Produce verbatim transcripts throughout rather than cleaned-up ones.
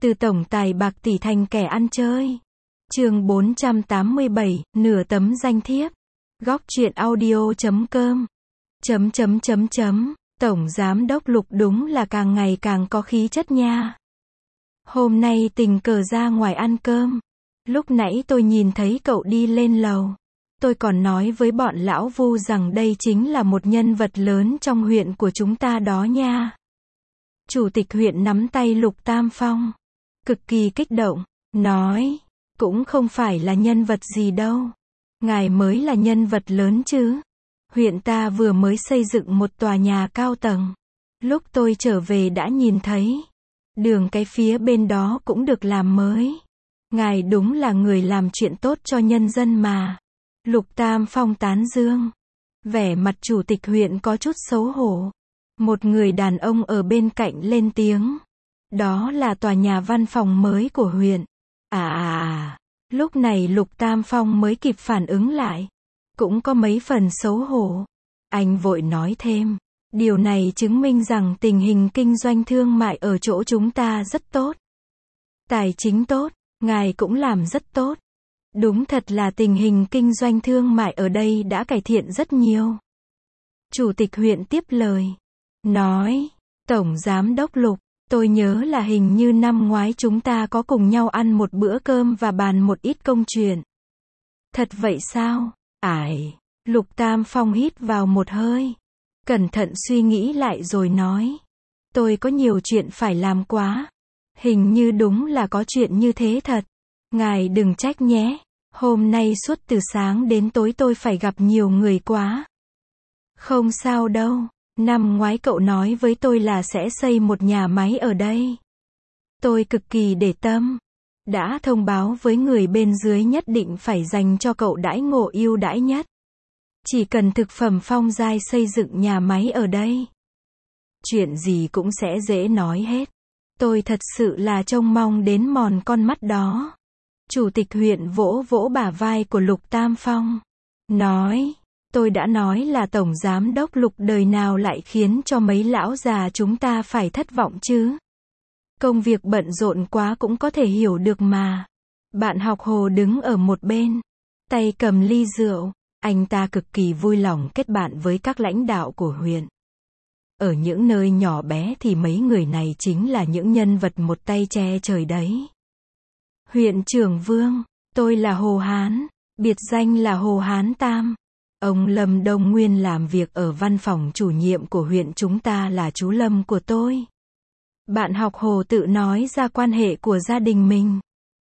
Từ tổng tài bạc tỷ thành kẻ ăn chơi. Chương bốn trăm tám mươi bảy, nửa tấm danh thiếp. Góc truyện audio chấm com. Chấm chấm chấm chấm. Tổng giám đốc Lục đúng là càng ngày càng có khí chất nha. Hôm nay tình cờ ra ngoài ăn cơm. Lúc nãy tôi nhìn thấy cậu đi lên lầu. Tôi còn nói với bọn lão Vu rằng đây chính là một nhân vật lớn trong huyện của chúng ta đó nha. Chủ tịch huyện nắm tay Lục Tam Phong. Cực kỳ kích động. Nói, cũng không phải là nhân vật gì đâu. Ngài mới là nhân vật lớn chứ. Huyện ta vừa mới xây dựng một tòa nhà cao tầng. Lúc tôi trở về đã nhìn thấy. Đường cái phía bên đó cũng được làm mới. Ngài đúng là người làm chuyện tốt cho nhân dân mà. Lục Tam Phong tán dương. Vẻ mặt chủ tịch huyện có chút xấu hổ. Một người đàn ông ở bên cạnh lên tiếng. Đó là tòa nhà văn phòng mới của huyện. À à à. Lúc này Lục Tam Phong mới kịp phản ứng lại. Cũng có mấy phần xấu hổ. Anh vội nói thêm. Điều này chứng minh rằng tình hình kinh doanh thương mại ở chỗ chúng ta rất tốt. Tài chính tốt, ngài cũng làm rất tốt. Đúng thật là tình hình kinh doanh thương mại ở đây đã cải thiện rất nhiều. Chủ tịch huyện tiếp lời. Nói, Tổng Giám đốc Lục, tôi nhớ là hình như năm ngoái chúng ta có cùng nhau ăn một bữa cơm và bàn một ít công chuyện. Thật vậy sao? Ải, Lục Tam Phong hít vào một hơi. Cẩn thận suy nghĩ lại rồi nói. Tôi có nhiều chuyện phải làm quá. Hình như đúng là có chuyện như thế thật. Ngài đừng trách nhé. Hôm nay suốt từ sáng đến tối tôi phải gặp nhiều người quá. Không sao đâu. Năm ngoái cậu nói với tôi là sẽ xây một nhà máy ở đây. Tôi cực kỳ để tâm. Đã thông báo với người bên dưới nhất định phải dành cho cậu đãi ngộ ưu đãi nhất. Chỉ cần thực phẩm Phong Giai xây dựng nhà máy ở đây. Chuyện gì cũng sẽ dễ nói hết. Tôi thật sự là trông mong đến mòn con mắt đó. Chủ tịch huyện vỗ vỗ bả vai của Lục Tam Phong. Nói, tôi đã nói là Tổng Giám đốc Lục đời nào lại khiến cho mấy lão già chúng ta phải thất vọng chứ. Công việc bận rộn quá cũng có thể hiểu được mà. Bạn học Hồ đứng ở một bên. Tay cầm ly rượu. Anh ta cực kỳ vui lòng kết bạn với các lãnh đạo của huyện. Ở những nơi nhỏ bé thì mấy người này chính là những nhân vật một tay che trời đấy. Huyện trưởng Vương, tôi là Hồ Hán, biệt danh là Hồ Hán Tam. Ông Lâm Đông Nguyên làm việc ở văn phòng chủ nhiệm của huyện chúng ta là chú Lâm của tôi. Bạn học Hồ tự nói ra quan hệ của gia đình mình.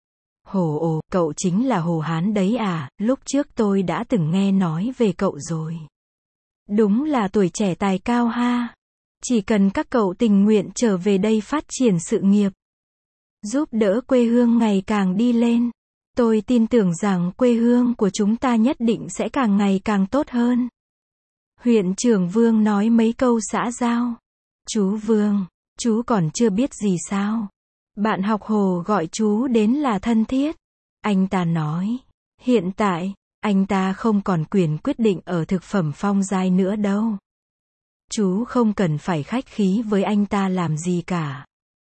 Hồ ồ, cậu chính là Hồ Hán đấy à, lúc trước tôi đã từng nghe nói về cậu rồi. Đúng là tuổi trẻ tài cao ha. Chỉ cần các cậu tình nguyện trở về đây phát triển sự nghiệp. Giúp đỡ quê hương ngày càng đi lên. Tôi tin tưởng rằng quê hương của chúng ta nhất định sẽ càng ngày càng tốt hơn. Huyện trưởng Vương nói mấy câu xã giao. Chú Vương, chú còn chưa biết gì sao? Bạn học Hồ gọi chú đến là thân thiết. Anh ta nói, hiện tại, anh ta không còn quyền quyết định ở thực phẩm Phong Giai nữa đâu. Chú không cần phải khách khí với anh ta làm gì cả.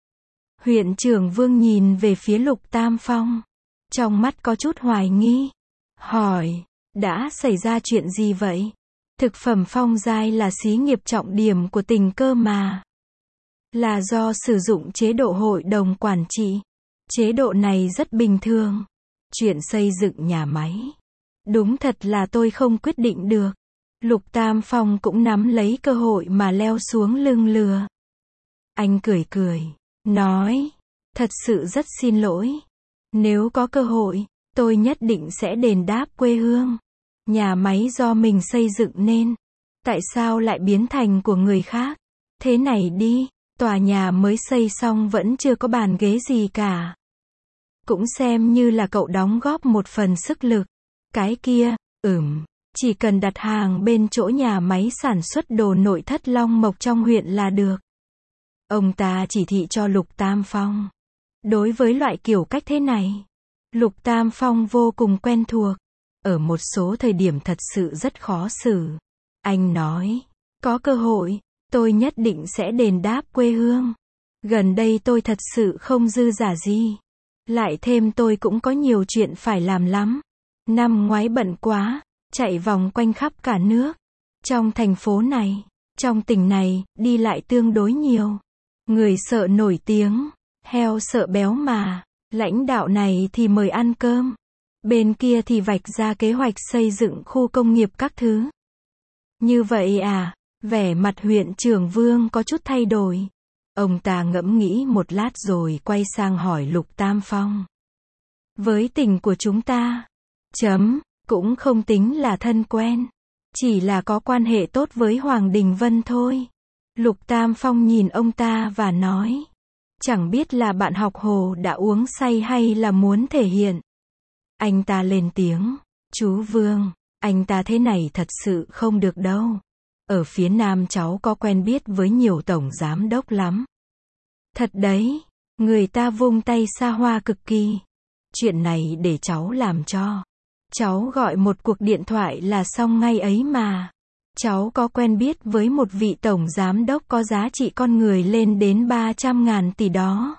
Huyện trưởng Vương nhìn về phía Lục Tam Phong. Trong mắt có chút hoài nghi. Hỏi, đã xảy ra chuyện gì vậy? Thực phẩm Phong Giai là xí nghiệp trọng điểm của tỉnh cơ mà. Là do sử dụng chế độ hội đồng quản trị. Chế độ này rất bình thường. Chuyện xây dựng nhà máy. Đúng thật là tôi không quyết định được. Lục Tam Phong cũng nắm lấy cơ hội mà leo xuống lưng lừa. Anh cười cười. Nói. Thật sự rất xin lỗi. Nếu có cơ hội, tôi nhất định sẽ đền đáp quê hương. Nhà máy do mình xây dựng nên. Tại sao lại biến thành của người khác? Thế này đi. Tòa nhà mới xây xong vẫn chưa có bàn ghế gì cả. Cũng xem như là cậu đóng góp một phần sức lực. Cái kia, ừm, chỉ cần đặt hàng bên chỗ nhà máy sản xuất đồ nội thất Long Mộc trong huyện là được. Ông ta chỉ thị cho Lục Tam Phong. Đối với loại kiểu cách thế này, Lục Tam Phong vô cùng quen thuộc. Ở một số thời điểm thật sự rất khó xử. Anh nói, có cơ hội, tôi nhất định sẽ đền đáp quê hương. Gần đây tôi thật sự không dư giả gì. Lại thêm tôi cũng có nhiều chuyện phải làm lắm. Năm ngoái bận quá, chạy vòng quanh khắp cả nước. Trong thành phố này, trong tỉnh này, đi lại tương đối nhiều. Người sợ nổi tiếng, heo sợ béo mà. Lãnh đạo này thì mời ăn cơm. Bên kia thì vạch ra kế hoạch xây dựng khu công nghiệp các thứ. Như vậy à, vẻ mặt huyện trưởng Vương có chút thay đổi. Ông ta ngẫm nghĩ một lát rồi quay sang hỏi Lục Tam Phong. Với tỉnh của chúng ta, chấm, cũng không tính là thân quen. Chỉ là có quan hệ tốt với Hoàng Đình Vân thôi. Lục Tam Phong nhìn ông ta và nói. Chẳng biết là bạn học Hồ đã uống say hay là muốn thể hiện. Anh ta lên tiếng. Chú Vương, anh ta thế này thật sự không được đâu. Ở phía Nam cháu có quen biết với nhiều tổng giám đốc lắm. Thật đấy, người ta vung tay xa hoa cực kỳ. Chuyện này để cháu làm cho. Cháu gọi một cuộc điện thoại là xong ngay ấy mà. Cháu có quen biết với một vị tổng giám đốc có giá trị con người lên đến ba trăm ngàn tỷ đó.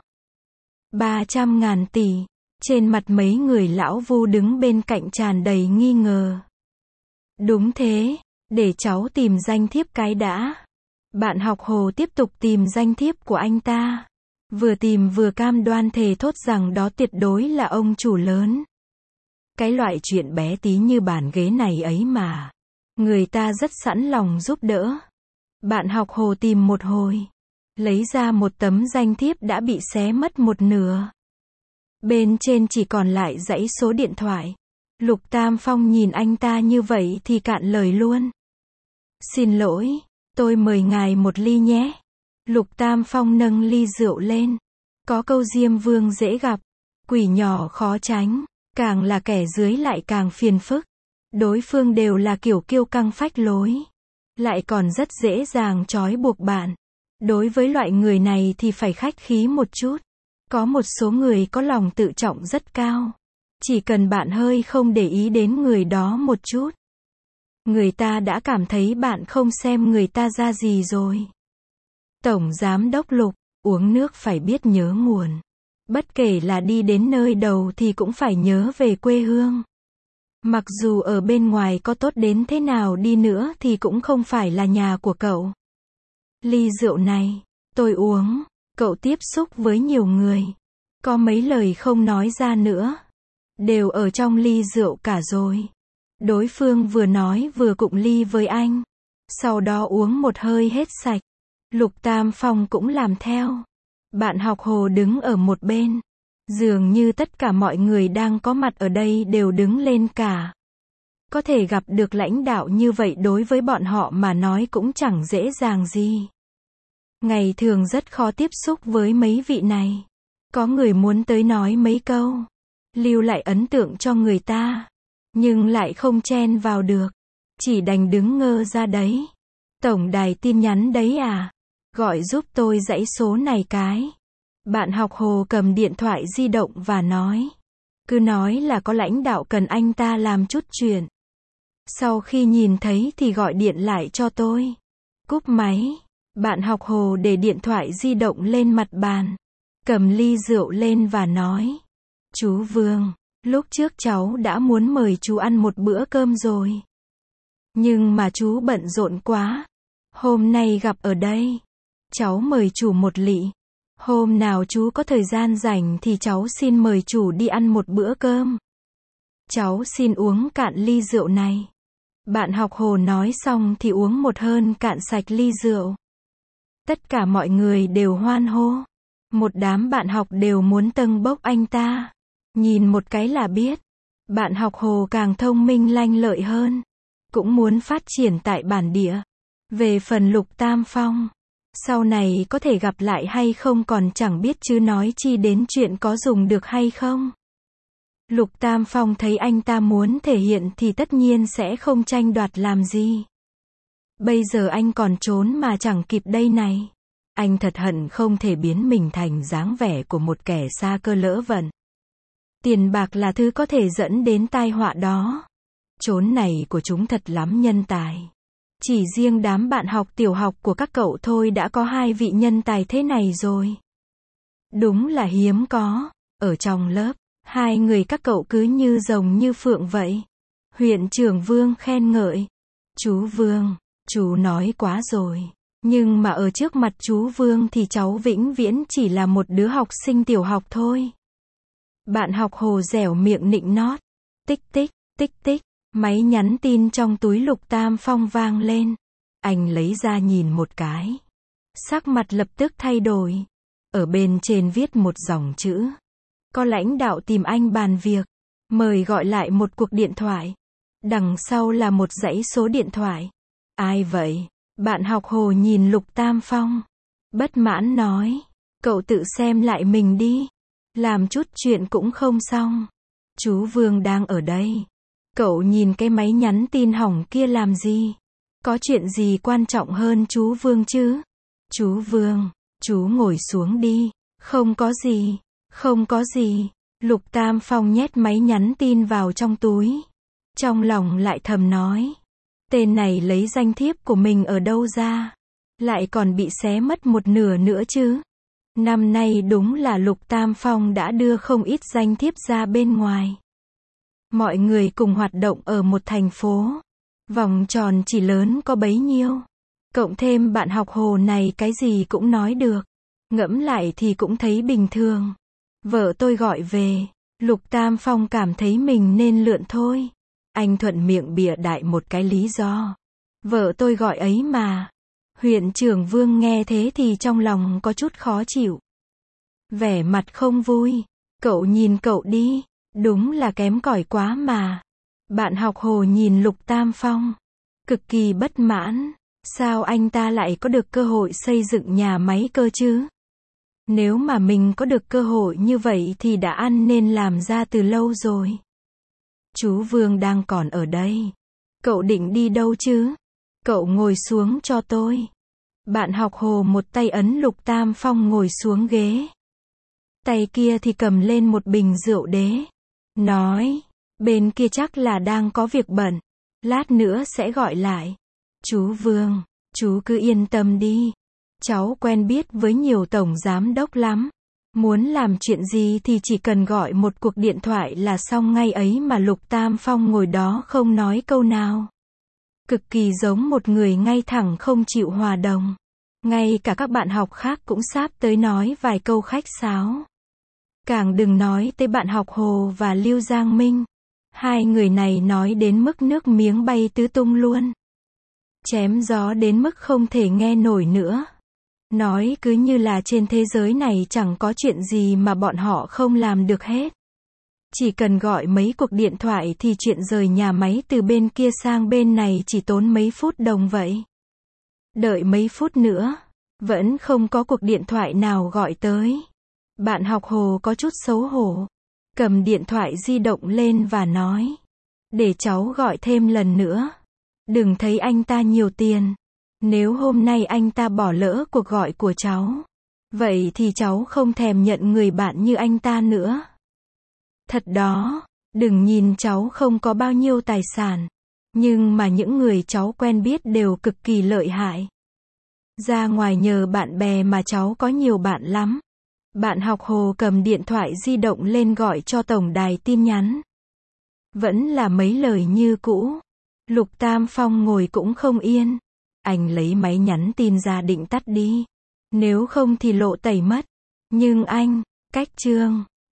ba trăm ngàn tỷ. Trên mặt mấy người lão vu đứng bên cạnh tràn đầy nghi ngờ. Đúng thế, để cháu tìm danh thiếp cái đã. Bạn học Hồ tiếp tục tìm danh thiếp của anh ta. Vừa tìm vừa cam đoan thề thốt rằng đó tuyệt đối là ông chủ lớn. Cái loại chuyện bé tí như bàn ghế này ấy mà. Người ta rất sẵn lòng giúp đỡ. Bạn học Hồ tìm một hồi. Lấy ra một tấm danh thiếp đã bị xé mất một nửa. Bên trên chỉ còn lại dãy số điện thoại. Lục Tam Phong nhìn anh ta như vậy thì cạn lời luôn. Xin lỗi, tôi mời ngài một ly nhé. Lục Tam Phong nâng ly rượu lên. Có câu Diêm Vương dễ gặp, quỷ nhỏ khó tránh, càng là kẻ dưới lại càng phiền phức. Đối phương đều là kiểu kiêu căng phách lối, lại còn rất dễ dàng trói buộc bạn. Đối với loại người này thì phải khách khí một chút. Có một số người có lòng tự trọng rất cao. Chỉ cần bạn hơi không để ý đến người đó một chút, người ta đã cảm thấy bạn không xem người ta ra gì rồi. Tổng Giám đốc Lục, uống nước phải biết nhớ nguồn. Bất kể là đi đến nơi đầu thì cũng phải nhớ về quê hương. Mặc dù ở bên ngoài có tốt đến thế nào đi nữa thì cũng không phải là nhà của cậu. Ly rượu này, tôi uống, cậu tiếp xúc với nhiều người. Có mấy lời không nói ra nữa. Đều ở trong ly rượu cả rồi. Đối phương vừa nói vừa cụng ly với anh. Sau đó uống một hơi hết sạch. Lục Tam Phong cũng làm theo. Bạn học Hồ đứng ở một bên. Dường như tất cả mọi người đang có mặt ở đây đều đứng lên cả. Có thể gặp được lãnh đạo như vậy đối với bọn họ mà nói cũng chẳng dễ dàng gì. Ngày thường rất khó tiếp xúc với mấy vị này. Có người muốn tới nói mấy câu, lưu lại ấn tượng cho người ta, nhưng lại không chen vào được. Chỉ đành đứng ngơ ra đấy. Tổng đài tin nhắn đấy à? Gọi giúp tôi dãy số này cái. Bạn học Hồ cầm điện thoại di động và nói. Cứ nói là có lãnh đạo cần anh ta làm chút chuyện. Sau khi nhìn thấy thì gọi điện lại cho tôi. Cúp máy. Bạn học Hồ để điện thoại di động lên mặt bàn. Cầm ly rượu lên và nói. Chú Vương, lúc trước cháu đã muốn mời chú ăn một bữa cơm rồi. Nhưng mà chú bận rộn quá. Hôm nay gặp ở đây. Cháu mời chủ một lị. Hôm nào chú có thời gian rảnh thì cháu xin mời chủ đi ăn một bữa cơm. Cháu xin uống cạn ly rượu này. Bạn học Hồ nói xong thì uống một hơn cạn sạch ly rượu. Tất cả mọi người đều hoan hô. Một đám bạn học đều muốn tâng bốc anh ta. Nhìn một cái là biết. Bạn học Hồ càng thông minh lanh lợi hơn. Cũng muốn phát triển tại bản địa. Về phần Lục Tam Phong, sau này có thể gặp lại hay không còn chẳng biết chứ nói chi đến chuyện có dùng được hay không. Lục Tam Phong thấy anh ta muốn thể hiện thì tất nhiên sẽ không tranh đoạt làm gì. Bây giờ anh còn trốn mà chẳng kịp đây này. Anh thật hận không thể biến mình thành dáng vẻ của một kẻ sa cơ lỡ vận. Tiền bạc là thứ có thể dẫn đến tai họa đó. Chốn này của chúng thật lắm nhân tài. Chỉ riêng đám bạn học tiểu học của các cậu thôi đã có hai vị nhân tài thế này rồi. Đúng là hiếm có. Ở trong lớp, hai người các cậu cứ như rồng như phượng vậy. Huyện trưởng Vương khen ngợi. Chú Vương, chú nói quá rồi. Nhưng mà ở trước mặt chú Vương thì cháu vĩnh viễn chỉ là một đứa học sinh tiểu học thôi. Bạn học Hồ dẻo miệng nịnh nót. Tích tích, tích tích, máy nhắn tin trong túi Lục Tam Phong vang lên. Anh lấy ra nhìn một cái. Sắc mặt lập tức thay đổi. Ở bên trên viết một dòng chữ. Có lãnh đạo tìm anh bàn việc. Mời gọi lại một cuộc điện thoại. Đằng sau là một dãy số điện thoại. Ai vậy? Bạn học Hồ nhìn Lục Tam Phong. Bất mãn nói. Cậu tự xem lại mình đi. Làm chút chuyện cũng không xong. Chú Vương đang ở đây. Cậu nhìn cái máy nhắn tin hỏng kia làm gì? Có chuyện gì quan trọng hơn chú Vương chứ? Chú Vương, chú ngồi xuống đi. Không có gì, không có gì. Lục Tam Phong nhét máy nhắn tin vào trong túi. Trong lòng lại thầm nói. Tên này lấy danh thiếp của mình ở đâu ra? Lại còn bị xé mất một nửa nữa chứ? Năm nay đúng là Lục Tam Phong đã đưa không ít danh thiếp ra bên ngoài. Mọi người cùng hoạt động ở một thành phố. Vòng tròn chỉ lớn có bấy nhiêu. Cộng thêm bạn học Hồ này cái gì cũng nói được. Ngẫm lại thì cũng thấy bình thường. Vợ tôi gọi về. Lục Tam Phong cảm thấy mình nên lượn thôi. Anh thuận miệng bịa đại một cái lý do. Vợ tôi gọi ấy mà. Huyện trưởng Vương nghe thế thì trong lòng có chút khó chịu. Vẻ mặt không vui. Cậu nhìn cậu đi. Đúng là kém cỏi quá mà. Bạn học Hồ nhìn Lục Tam Phong. Cực kỳ bất mãn. Sao anh ta lại có được cơ hội xây dựng nhà máy cơ chứ? Nếu mà mình có được cơ hội như vậy thì đã ăn nên làm ra từ lâu rồi. Chú Vương đang còn ở đây. Cậu định đi đâu chứ? Cậu ngồi xuống cho tôi. Bạn học Hồ một tay ấn Lục Tam Phong ngồi xuống ghế. Tay kia thì cầm lên một bình rượu đế. Nói, bên kia chắc là đang có việc bận. Lát nữa sẽ gọi lại. Chú Vương, chú cứ yên tâm đi. Cháu quen biết với nhiều tổng giám đốc lắm. Muốn làm chuyện gì thì chỉ cần gọi một cuộc điện thoại là xong ngay ấy mà. Lục Tam Phong ngồi đó không nói câu nào. Cực kỳ giống một người ngay thẳng không chịu hòa đồng. Ngay cả các bạn học khác cũng sáp tới nói vài câu khách sáo. Càng đừng nói tới bạn học Hồ và Lưu Giang Minh. Hai người này nói đến mức nước miếng bay tứ tung luôn. Chém gió đến mức không thể nghe nổi nữa. Nói cứ như là trên thế giới này chẳng có chuyện gì mà bọn họ không làm được hết. Chỉ cần gọi mấy cuộc điện thoại thì chuyện rời nhà máy từ bên kia sang bên này chỉ tốn mấy phút đồng vậy. Đợi mấy phút nữa, vẫn không có cuộc điện thoại nào gọi tới. Bạn học Hồ có chút xấu hổ. Cầm điện thoại di động lên và nói. Để cháu gọi thêm lần nữa. Đừng thấy anh ta nhiều tiền. Nếu hôm nay anh ta bỏ lỡ cuộc gọi của cháu, vậy thì cháu không thèm nhận người bạn như anh ta nữa. Thật đó, đừng nhìn cháu không có bao nhiêu tài sản. Nhưng mà những người cháu quen biết đều cực kỳ lợi hại. Ra ngoài nhờ bạn bè mà cháu có nhiều bạn lắm. Bạn học Hồ cầm điện thoại di động lên gọi cho tổng đài tin nhắn. Vẫn là mấy lời như cũ. Lục Tam Phong ngồi cũng không yên. Anh lấy máy nhắn tin ra định tắt đi. Nếu không thì lộ tẩy mất. Nhưng anh, cách chương.